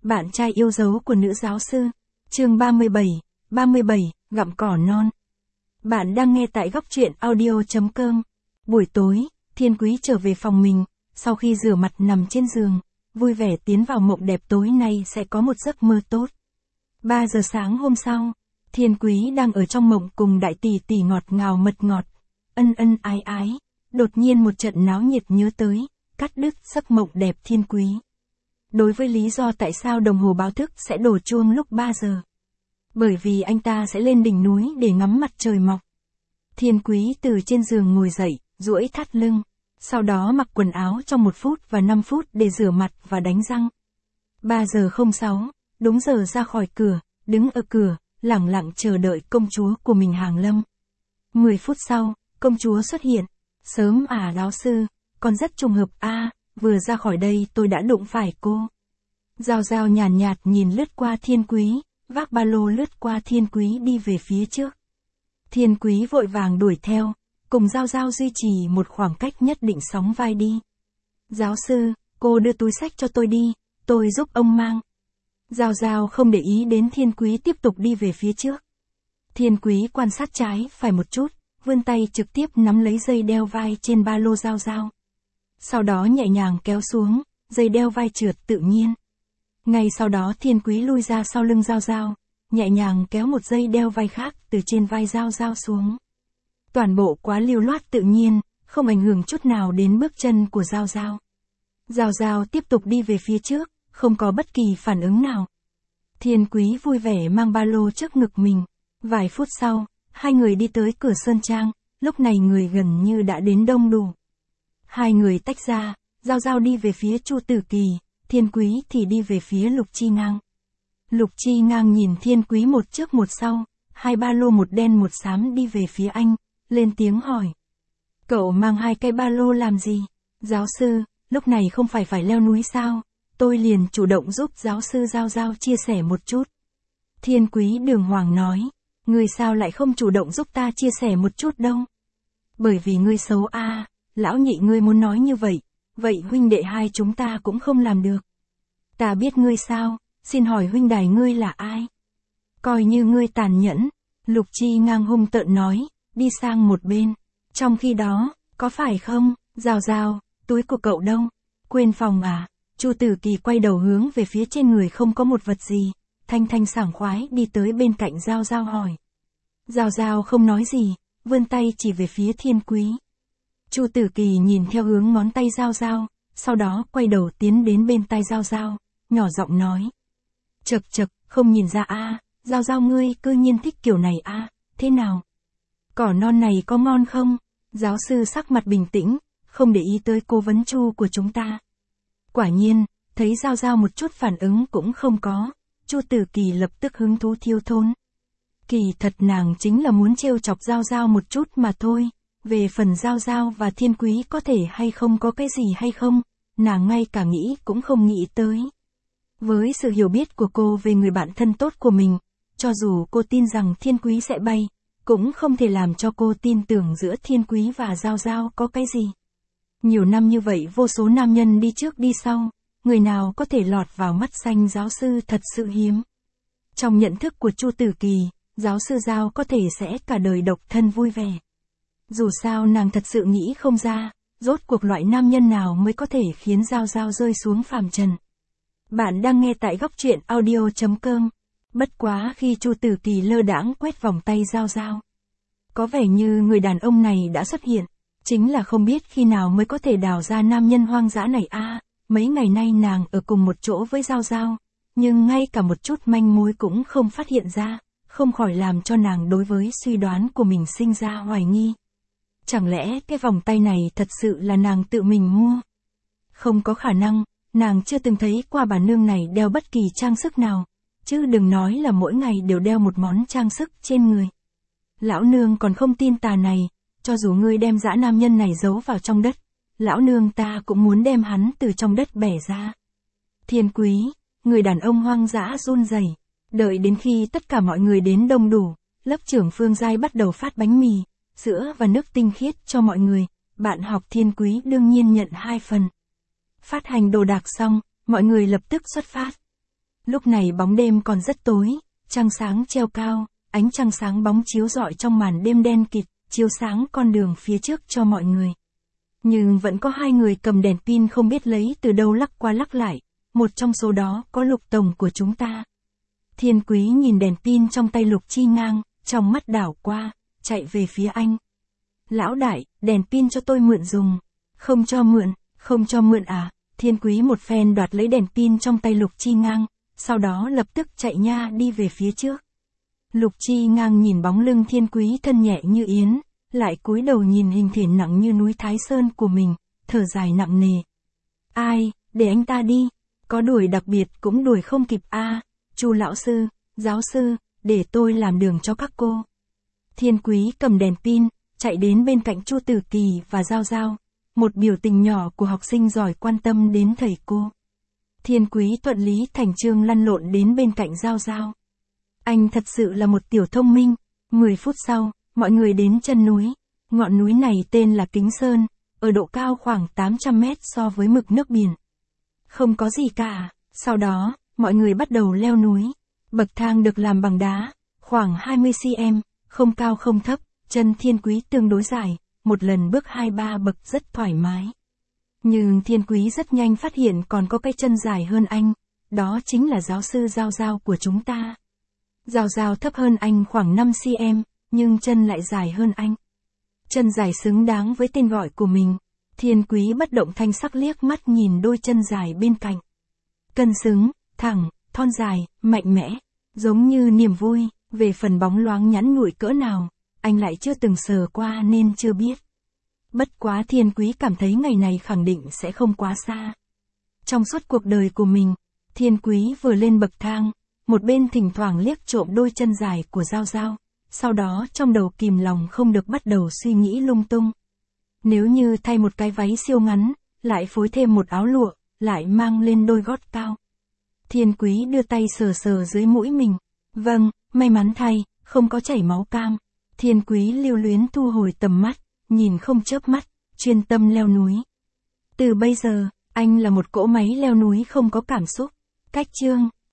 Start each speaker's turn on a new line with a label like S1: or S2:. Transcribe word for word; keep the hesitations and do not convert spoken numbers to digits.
S1: Bạn trai yêu dấu của nữ giáo sư. Chương ba mươi bảy, ba mươi bảy, gặm cỏ non. Bạn đang nghe tại góc truyện audio chấm com. Buổi tối, Thiên Quý trở về phòng mình, sau khi rửa mặt nằm trên giường, vui vẻ tiến vào mộng đẹp tối nay sẽ có một giấc mơ tốt. ba giờ sáng hôm sau, Thiên Quý đang ở trong mộng cùng đại tỷ tỷ ngọt ngào mật ngọt, ân ân ái ái, đột nhiên một trận náo nhiệt nhớ tới, cắt đứt giấc mộng đẹp Thiên Quý. Đối với lý do tại sao đồng hồ báo thức sẽ đổ chuông lúc ba giờ. Bởi vì anh ta sẽ lên đỉnh núi để ngắm mặt trời mọc. Thiên Quý từ trên giường ngồi dậy, duỗi thắt lưng, sau đó mặc quần áo trong một phút và năm phút để rửa mặt và đánh răng. ba giờ không sáu, đúng giờ ra khỏi cửa, đứng ở cửa, lẳng lặng chờ đợi công chúa của mình hàng lâm. mười phút sau, công chúa xuất hiện. Sớm à giáo sư, còn rất trùng hợp a, à, vừa ra khỏi đây tôi đã đụng phải cô. Giao Giao nhàn nhạt, nhạt nhìn lướt qua Thiên Quý, vác ba lô lướt qua Thiên Quý đi về phía trước. Thiên Quý vội vàng đuổi theo, cùng Giao Giao duy trì một khoảng cách nhất định sóng vai đi. Giáo sư, cô đưa túi xách cho tôi đi, tôi giúp ông mang. Giao Giao không để ý đến Thiên Quý tiếp tục đi về phía trước. Thiên Quý quan sát trái phải một chút, vươn tay trực tiếp nắm lấy dây đeo vai trên ba lô Giao Giao. Sau đó nhẹ nhàng kéo xuống, dây đeo vai trượt tự nhiên. Ngay sau đó Thiên Quý lui ra sau lưng Giao Giao, nhẹ nhàng kéo một dây đeo vai khác từ trên vai Giao Giao xuống. Toàn bộ quá lưu loát tự nhiên, không ảnh hưởng chút nào đến bước chân của Giao Giao. Giao Giao tiếp tục đi về phía trước, không có bất kỳ phản ứng nào. Thiên Quý vui vẻ mang ba lô trước ngực mình. Vài phút sau, hai người đi tới cửa sơn trang, lúc này người gần như đã đến đông đủ. Hai người tách ra, Giao Giao đi về phía Chu Tử Kỳ, Thiên Quý thì đi về phía Lục Chi Ngang. Lục Chi Ngang nhìn Thiên Quý một trước một sau, hai ba lô một đen một xám đi về phía anh, lên tiếng hỏi. Cậu mang hai cái ba lô làm gì? Giáo sư, lúc này không phải phải leo núi sao? Tôi liền chủ động giúp giáo sư Giao Giao chia sẻ một chút. Thiên Quý đường hoàng nói, ngươi sao lại không chủ động giúp ta chia sẻ một chút đâu? Bởi vì ngươi xấu a, à, lão nhị ngươi muốn nói như vậy, vậy huynh đệ hai chúng ta cũng không làm được. Ta biết ngươi sao, xin hỏi huynh đài ngươi là ai? Coi như ngươi tàn nhẫn, Lục Chi Ngang hung tợn nói, đi sang một bên. Trong khi đó, có phải không, Giao Giao, túi của cậu đâu? Quên phòng à? Chu Tử Kỳ quay đầu hướng về phía trên người không có một vật gì, thanh thanh sảng khoái đi tới bên cạnh Giao Giao hỏi. Giao Giao không nói gì, vươn tay chỉ về phía Thiên Quý. Chu Tử Kỳ nhìn theo hướng ngón tay Giao Giao, sau đó quay đầu tiến đến bên tai Giao Giao, nhỏ giọng nói. Chậc chậc, không nhìn ra a, à, Giao Giao ngươi cư nhiên thích kiểu này a, à, thế nào? Cỏ non này có ngon không? Giáo sư sắc mặt bình tĩnh, không để ý tới cố vấn Chu của chúng ta. Quả nhiên, thấy Giao Giao một chút phản ứng cũng không có, Chu Tử Kỳ lập tức hứng thú thiêu thôn. Kỳ thật nàng chính là muốn trêu chọc Giao Giao một chút mà thôi, về phần Giao Giao và Thiên Quý có thể hay không có cái gì hay không, nàng ngay cả nghĩ cũng không nghĩ tới. Với sự hiểu biết của cô về người bạn thân tốt của mình, cho dù cô tin rằng Thiên Quý sẽ bay, cũng không thể làm cho cô tin tưởng giữa Thiên Quý và Giao Giao có cái gì. Nhiều năm như vậy vô số nam nhân đi trước đi sau, người nào có thể lọt vào mắt xanh giáo sư thật sự hiếm. Trong nhận thức của Chu Tử Kỳ, giáo sư Giao có thể sẽ cả đời độc thân vui vẻ. Dù sao nàng thật sự nghĩ không ra, rốt cuộc loại nam nhân nào mới có thể khiến Giao Giao rơi xuống phàm trần. Bạn đang nghe tại góc truyện audio chấm com. Bất quá khi Chu Tử Kỳ lơ đãng quét vòng tay Giao Giao, có vẻ như người đàn ông này đã xuất hiện, chính là không biết khi nào mới có thể đào ra nam nhân hoang dã này a. À, mấy ngày nay nàng ở cùng một chỗ với Giao Giao, nhưng ngay cả một chút manh mối cũng không phát hiện ra, không khỏi làm cho nàng đối với suy đoán của mình sinh ra hoài nghi. Chẳng lẽ cái vòng tay này thật sự là nàng tự mình mua? Không có khả năng, nàng chưa từng thấy qua bà nương này đeo bất kỳ trang sức nào, chứ đừng nói là mỗi ngày đều đeo một món trang sức trên người. Lão nương còn không tin tà này, cho dù ngươi đem dã nam nhân này giấu vào trong đất, lão nương ta cũng muốn đem hắn từ trong đất bẻ ra. Thiên Quý, người đàn ông hoang dã run rẩy, đợi đến khi tất cả mọi người đến đông đủ, lớp trưởng Phương Giai bắt đầu phát bánh mì, sữa và nước tinh khiết cho mọi người, bạn học Thiên Quý đương nhiên nhận hai phần. Phát hành đồ đạc xong, mọi người lập tức xuất phát. Lúc này bóng đêm còn rất tối, trăng sáng treo cao, ánh trăng sáng bóng chiếu rọi trong màn đêm đen kịt, chiếu sáng con đường phía trước cho mọi người. Nhưng vẫn có hai người cầm đèn pin không biết lấy từ đâu lắc qua lắc lại, một trong số đó có Lục tổng của chúng ta. Thiên Quý nhìn đèn pin trong tay Lục Chi Ngang, trong mắt đảo qua, chạy về phía anh. Lão đại, đèn pin cho tôi mượn dùng. Không cho mượn, không cho mượn à? Thiên Quý một phen đoạt lấy đèn pin trong tay Lục Chi Ngang, sau đó lập tức chạy nha đi về phía trước. Lục Chi Ngang nhìn bóng lưng Thiên Quý thân nhẹ như yến, lại cúi đầu nhìn hình thể nặng như núi Thái Sơn của mình, thở dài nặng nề. Ai, để anh ta đi, có đuổi đặc biệt cũng đuổi không kịp a. À, Chu lão sư, giáo sư, để tôi làm đường cho các cô. Thiên Quý cầm đèn pin, chạy đến bên cạnh Chu Tử Kỳ và Giao Giao, một biểu tình nhỏ của học sinh giỏi quan tâm đến thầy cô. Thiên Quý thuận lý thành chương lăn lộn đến bên cạnh Giao Giao. Anh thật sự là một tiểu thông minh. Mười phút sau, mọi người đến chân núi. Ngọn núi này tên là Kính Sơn, ở độ cao khoảng tám trăm mét so với mực nước biển. Không có gì cả. Sau đó, mọi người bắt đầu leo núi. Bậc thang được làm bằng đá, khoảng hai mươi xăng-ti-mét, không cao không thấp, chân Thiên Quý tương đối dài, một lần bước hai ba bậc rất thoải mái. Nhưng Thiên Quý rất nhanh phát hiện còn có cái chân dài hơn anh, đó chính là giáo sư Giao Giao của chúng ta. Giao Giao thấp hơn anh khoảng năm xăng-ti-mét, nhưng chân lại dài hơn anh. Chân dài xứng đáng với tên gọi của mình. Thiên Quý bất động thanh sắc liếc mắt nhìn đôi chân dài bên cạnh. Cân xứng, thẳng, thon dài, mạnh mẽ, giống như niềm vui. Về phần bóng loáng nhắn nhủi cỡ nào, anh lại chưa từng sờ qua nên chưa biết. Bất quá Thiên Quý cảm thấy ngày này khẳng định sẽ không quá xa. Trong suốt cuộc đời của mình, Thiên Quý vừa lên bậc thang, một bên thỉnh thoảng liếc trộm đôi chân dài của Giao Giao, sau đó trong đầu kìm lòng không được bắt đầu suy nghĩ lung tung. Nếu như thay một cái váy siêu ngắn, lại phối thêm một áo lụa, lại mang lên đôi gót cao. Thiên Quý đưa tay sờ sờ dưới mũi mình. Vâng, may mắn thay, không có chảy máu cam. Thiên Quý lưu luyến thu hồi tầm mắt, nhìn không chớp mắt, chuyên tâm leo núi. Từ bây giờ, anh là một cỗ máy leo núi không có cảm xúc. Cách chương